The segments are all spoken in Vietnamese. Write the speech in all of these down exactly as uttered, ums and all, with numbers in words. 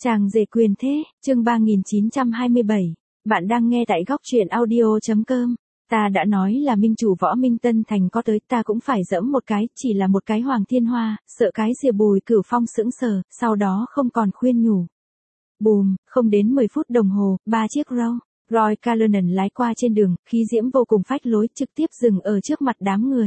Chàng rể quyền thế, chương ba nghìn chín trăm hai mươi bảy. Bạn đang nghe tại góc truyện audio.com. Ta đã nói là minh chủ Võ Minh Tân Thành có tới, ta cũng phải dẫm một cái, chỉ là một cái Hoàng Thiên Hoa, sợ cái rìa Bùi Cửu Phong sững sờ, sau đó không còn khuyên nhủ. Bùm, không đến mười phút đồng hồ, ba chiếc Rolls Royce Cullinan lái qua trên đường, khí diễm vô cùng phách lối, trực tiếp dừng ở trước mặt đám người.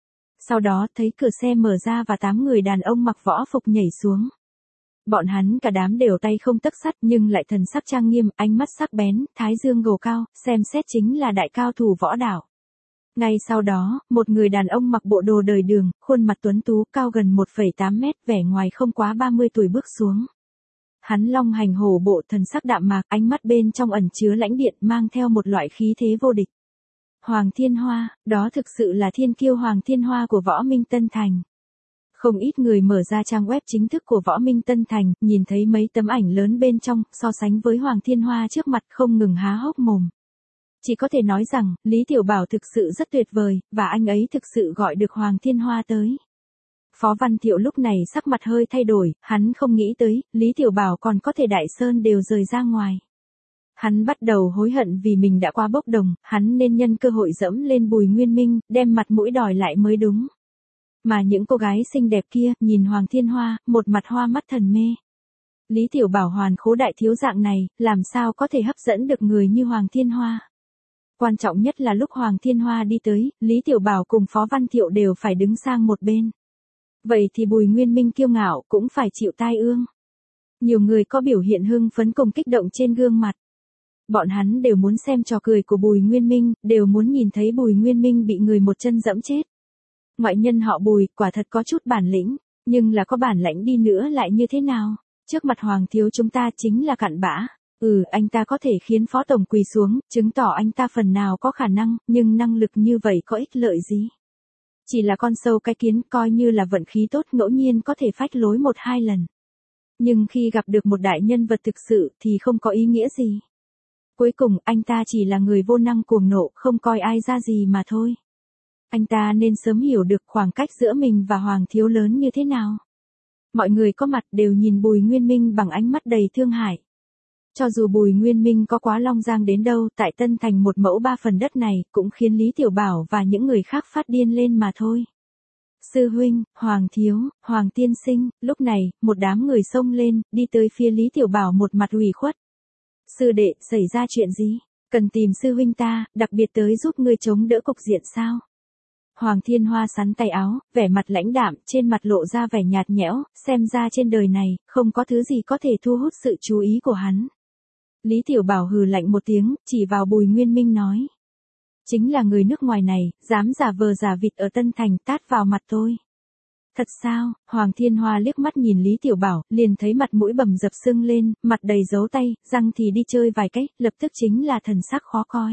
Sau đó thấy cửa xe mở ra và tám người đàn ông mặc võ phục nhảy xuống. Bọn hắn cả đám đều tay không tấc sắt nhưng lại thần sắc trang nghiêm, ánh mắt sắc bén, thái dương gồ cao, xem xét chính là đại cao thủ võ đạo. Ngay sau đó, một người đàn ông mặc bộ đồ đời đường, khuôn mặt tuấn tú, cao gần một phẩy tám mét, vẻ ngoài không quá ba mươi tuổi bước xuống. Hắn long hành hổ bộ, thần sắc đạm mạc, ánh mắt bên trong ẩn chứa lãnh điện, mang theo một loại khí thế vô địch. Hoàng Thiên Hoa, đó thực sự là thiên kiêu Hoàng Thiên Hoa của Võ Minh Tân Thành. Không ít người mở ra trang web chính thức của Võ Minh Tân Thành, nhìn thấy mấy tấm ảnh lớn bên trong, so sánh với Hoàng Thiên Hoa trước mặt không ngừng há hốc mồm. Chỉ có thể nói rằng, Lý Tiểu Bảo thực sự rất tuyệt vời, và anh ấy thực sự gọi được Hoàng Thiên Hoa tới. Phó Văn Thiệu lúc này sắc mặt hơi thay đổi, hắn không nghĩ tới, Lý Tiểu Bảo còn có thể đại sơn đều rời ra ngoài. Hắn bắt đầu hối hận vì mình đã qua bốc đồng, hắn nên nhân cơ hội dẫm lên Bùi Nguyên Minh, đem mặt mũi đòi lại mới đúng. Mà những cô gái xinh đẹp kia, nhìn Hoàng Thiên Hoa, một mặt hoa mắt thần mê. Lý Tiểu Bảo hoàn khố đại thiếu dạng này, làm sao có thể hấp dẫn được người như Hoàng Thiên Hoa. Quan trọng nhất là lúc Hoàng Thiên Hoa đi tới, Lý Tiểu Bảo cùng Phó Văn Thiệu đều phải đứng sang một bên. Vậy thì Bùi Nguyên Minh kiêu ngạo cũng phải chịu tai ương. Nhiều người có biểu hiện hưng phấn cùng kích động trên gương mặt. Bọn hắn đều muốn xem trò cười của Bùi Nguyên Minh, đều muốn nhìn thấy Bùi Nguyên Minh bị người một chân dẫm chết. Ngoại nhân họ Bùi, quả thật có chút bản lĩnh, nhưng là có bản lãnh đi nữa lại như thế nào? Trước mặt Hoàng thiếu chúng ta chính là cặn bã. Ừ, anh ta có thể khiến Phó Tổng quỳ xuống, chứng tỏ anh ta phần nào có khả năng, nhưng năng lực như vậy có ích lợi gì? Chỉ là con sâu cái kiến, coi như là vận khí tốt ngẫu nhiên có thể phách lối một hai lần. Nhưng khi gặp được một đại nhân vật thực sự thì không có ý nghĩa gì. Cuối cùng, anh ta chỉ là người vô năng cuồng nộ, không coi ai ra gì mà thôi. Anh ta nên sớm hiểu được khoảng cách giữa mình và Hoàng thiếu lớn như thế nào. Mọi người có mặt đều nhìn Bùi Nguyên Minh bằng ánh mắt đầy thương hại. Cho dù Bùi Nguyên Minh có quá long giang đến đâu, tại Tân Thành một mẫu ba phần đất này, cũng khiến Lý Tiểu Bảo và những người khác phát điên lên mà thôi. Sư huynh, Hoàng thiếu, Hoàng tiên sinh, lúc này, một đám người xông lên, đi tới phía Lý Tiểu Bảo một mặt ủy khuất. Sư đệ, xảy ra chuyện gì? Cần tìm sư huynh ta, đặc biệt tới giúp ngươi chống đỡ cục diện sao? Hoàng Thiên Hoa sắn tay áo, vẻ mặt lãnh đạm, trên mặt lộ ra vẻ nhạt nhẽo, xem ra trên đời này, không có thứ gì có thể thu hút sự chú ý của hắn. Lý Tiểu Bảo hừ lạnh một tiếng, chỉ vào Bùi Nguyên Minh nói. Chính là người nước ngoài này, dám giả vờ giả vịt ở Tân Thành tát vào mặt tôi. Thật sao? Hoàng Thiên Hoa liếc mắt nhìn Lý Tiểu Bảo, liền thấy mặt mũi bầm dập sưng lên, mặt đầy dấu tay, răng thì đi chơi vài cái, lập tức chính là thần sắc khó coi.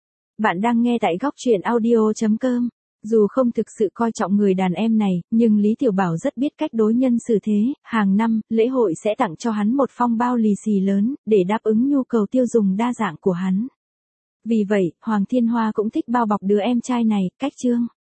Bạn đang nghe tại góc truyện audio.com. Dù không thực sự coi trọng người đàn em này, nhưng Lý Tiểu Bảo rất biết cách đối nhân xử thế, hàng năm, lễ hội sẽ tặng cho hắn một phong bao lì xì lớn, để đáp ứng nhu cầu tiêu dùng đa dạng của hắn. Vì vậy, Hoàng Thiên Hoa cũng thích bao bọc đứa em trai này, cách chương.